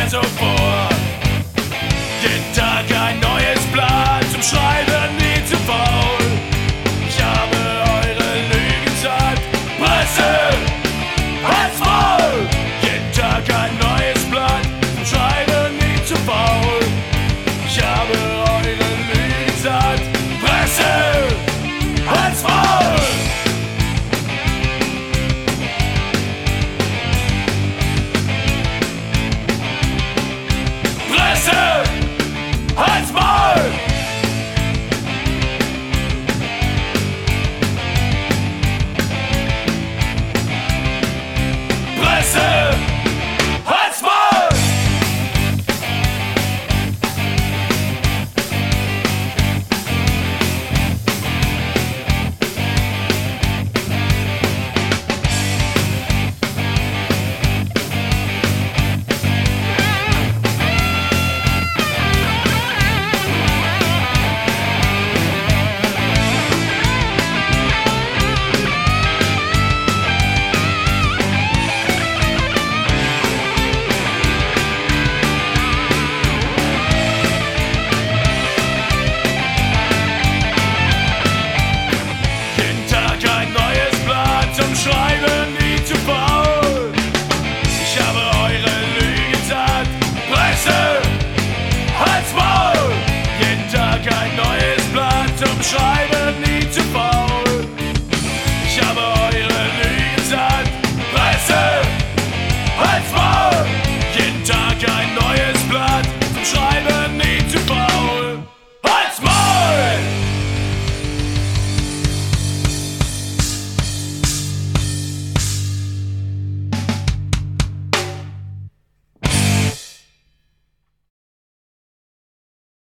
so vor. Jeden Tag ein neues Blatt zum Schreiben, nie zu faul. Ich habe eure Lügen satt, Presse, halt's Maul. Jeden Tag ein neues Blatt zum Schreiben, nie zu faul. Ich habe eure Lügen satt, Presse, halt's Maul. Presse, halt's Maul. Presse, halt's Maul. Schreiben, nie zu faul. Ich habe eure Lügen satt, Presse, halt's Maul. Jeden Tag ein neues Blatt zum Schreiben.